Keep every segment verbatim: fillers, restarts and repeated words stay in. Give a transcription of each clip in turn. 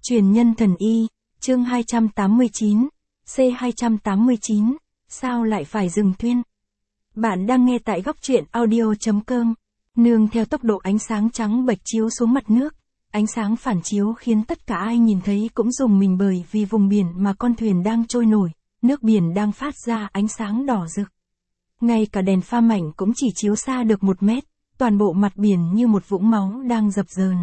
Truyền nhân thần y, chương hai trăm tám mươi chín, C hai trăm tám mươi chín, sao lại phải dừng thuyên? Bạn đang nghe tại góc truyện audio.com. Nương theo tốc độ ánh sáng trắng bệch chiếu xuống mặt nước, ánh sáng phản chiếu khiến tất cả ai nhìn thấy cũng rùng mình bởi vì vùng biển mà con thuyền đang trôi nổi, nước biển đang phát ra ánh sáng đỏ rực. Ngay cả đèn pha mảnh cũng chỉ chiếu xa được một mét, toàn bộ mặt biển như một vũng máu đang dập dờn.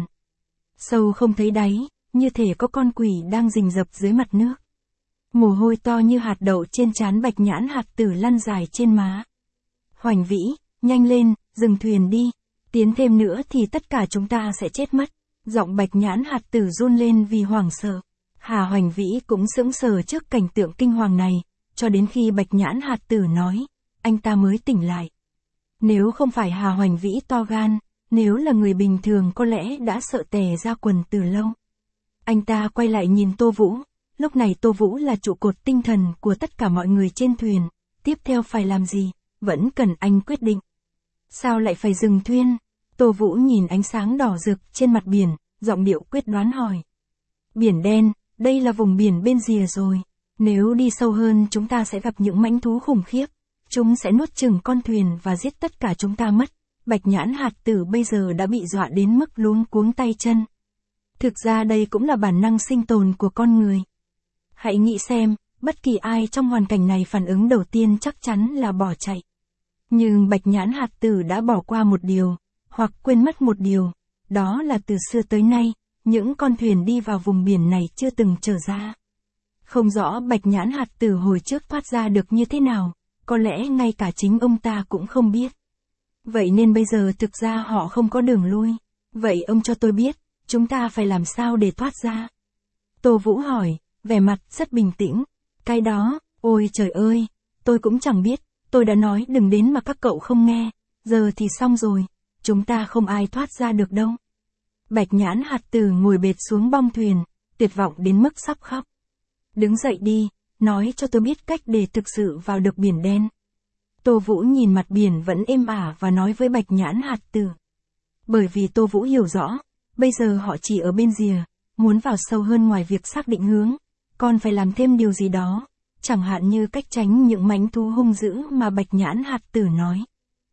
Sâu không thấy đáy, như thể có con quỷ đang rình rập dưới mặt nước. Mồ hôi to như hạt đậu trên trán Bạch Nhãn Hạt Tử lăn dài trên má. Hoành Vĩ, nhanh lên, dừng thuyền đi, tiến thêm nữa thì tất cả chúng ta sẽ chết mất. Giọng Bạch Nhãn Hạt Tử run lên vì hoảng sợ. Hà Hoành Vĩ cũng sững sờ trước cảnh tượng kinh hoàng này, cho đến khi Bạch Nhãn Hạt Tử nói, anh ta mới tỉnh lại. Nếu không phải Hà Hoành Vĩ to gan, nếu là người bình thường có lẽ đã sợ tè ra quần từ lâu. Anh ta quay lại nhìn Tô Vũ, lúc này Tô Vũ là trụ cột tinh thần của tất cả mọi người trên thuyền, tiếp theo phải làm gì, vẫn cần anh quyết định. Sao lại phải dừng thuyền? Tô Vũ nhìn ánh sáng đỏ rực trên mặt biển, giọng điệu quyết đoán hỏi. Biển đen, đây là vùng biển bên rìa rồi, nếu đi sâu hơn chúng ta sẽ gặp những mãnh thú khủng khiếp, chúng sẽ nuốt chửng con thuyền và giết tất cả chúng ta mất. Bạch Nhãn Hạt Tử bây giờ đã bị dọa đến mức luống cuống tay chân. Thực ra đây cũng là bản năng sinh tồn của con người. Hãy nghĩ xem, bất kỳ ai trong hoàn cảnh này phản ứng đầu tiên chắc chắn là bỏ chạy. Nhưng Bạch Nhãn Hạt Tử đã bỏ qua một điều, hoặc quên mất một điều, đó là từ xưa tới nay, những con thuyền đi vào vùng biển này chưa từng trở ra. Không rõ Bạch Nhãn Hạt Tử hồi trước thoát ra được như thế nào, có lẽ ngay cả chính ông ta cũng không biết. Vậy nên bây giờ thực ra họ không có đường lui. Vậy ông cho tôi biết, chúng ta phải làm sao để thoát ra? Tô Vũ hỏi, vẻ mặt rất bình tĩnh. Cái đó, ôi trời ơi, tôi cũng chẳng biết, tôi đã nói đừng đến mà các cậu không nghe, giờ thì xong rồi, chúng ta không ai thoát ra được đâu. Bạch Nhãn Hạt Tử ngồi bệt xuống bong thuyền, tuyệt vọng đến mức sắp khóc. Đứng dậy đi, nói cho tôi biết cách để thực sự vào được biển đen. Tô Vũ nhìn mặt biển vẫn êm ả và nói với Bạch Nhãn Hạt Tử. Bởi vì Tô Vũ hiểu rõ, bây giờ họ chỉ ở bên rìa, muốn vào sâu hơn ngoài việc xác định hướng, còn phải làm thêm điều gì đó, chẳng hạn như cách tránh những mãnh thú hung dữ mà Bạch Nhãn Hạt Tử nói.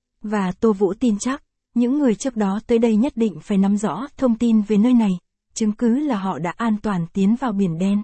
Và Tô Vũ tin chắc, những người trước đó tới đây nhất định phải nắm rõ thông tin về nơi này, chứng cứ là họ đã an toàn tiến vào biển đen.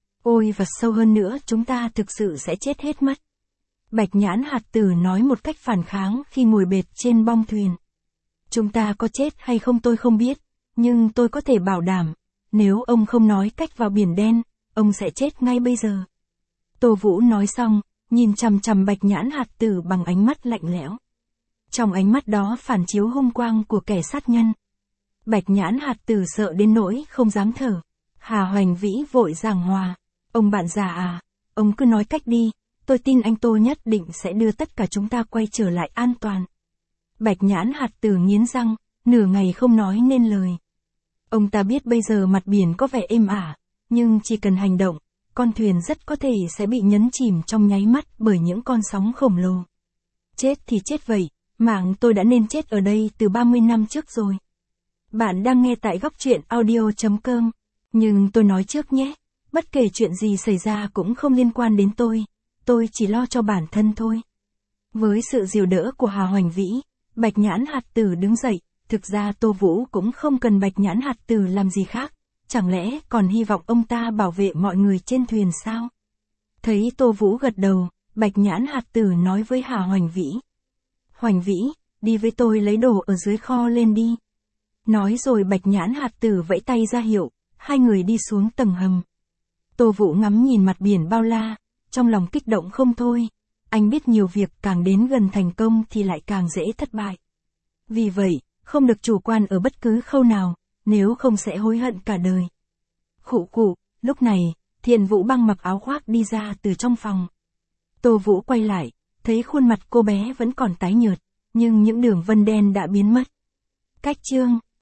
Ôi và sâu hơn nữa chúng ta thực sự sẽ chết hết mất. Bạch Nhãn Hạt Tử nói một cách phản kháng khi ngồi bệt trên bong thuyền. Chúng ta có chết hay không tôi không biết, nhưng tôi có thể bảo đảm, nếu ông không nói cách vào biển đen, ông sẽ chết ngay bây giờ. Tô Vũ nói xong, nhìn chằm chằm Bạch Nhãn Hạt Tử bằng ánh mắt lạnh lẽo. Trong ánh mắt đó phản chiếu hung quang của kẻ sát nhân. Bạch Nhãn Hạt Tử sợ đến nỗi không dám thở. Hà Hoành Vĩ vội giảng hòa. Ông bạn già à, ông cứ nói cách đi, tôi tin anh Tô nhất định sẽ đưa tất cả chúng ta quay trở lại an toàn. Bạch Nhãn Hạt Tử nghiến răng, nửa ngày không nói nên lời. Ông ta biết bây giờ mặt biển có vẻ êm ả, nhưng chỉ cần hành động, con thuyền rất có thể sẽ bị nhấn chìm trong nháy mắt bởi những con sóng khổng lồ. Chết thì chết vậy, mạng tôi đã nên chết ở đây từ ba mươi năm trước rồi. Bạn đang nghe tại góc truyện audio.com, nhưng tôi nói trước nhé, bất kể chuyện gì xảy ra cũng không liên quan đến tôi, tôi chỉ lo cho bản thân thôi. Với sự dìu đỡ của Hà Hoành Vĩ, Bạch Nhãn Hạt Tử đứng dậy, thực ra Tô Vũ cũng không cần Bạch Nhãn Hạt Tử làm gì khác, chẳng lẽ còn hy vọng ông ta bảo vệ mọi người trên thuyền sao? Thấy Tô Vũ gật đầu, Bạch Nhãn Hạt Tử nói với Hà Hoành Vĩ. Hoành Vĩ, đi với tôi lấy đồ ở dưới kho lên đi. Nói rồi Bạch Nhãn Hạt Tử vẫy tay ra hiệu, hai người đi xuống tầng hầm. Tô Vũ ngắm nhìn mặt biển bao la, trong lòng kích động không thôi. Anh biết nhiều việc càng đến gần thành công thì lại càng dễ thất bại. Vì vậy, không được chủ quan ở bất cứ khâu nào, nếu không sẽ hối hận cả đời. Khụ khụ, lúc này, Thiện Vũ Băng mặc áo khoác đi ra từ trong phòng. Tô Vũ quay lại, thấy khuôn mặt cô bé vẫn còn tái nhợt, nhưng những đường vân đen đã biến mất. Cách chương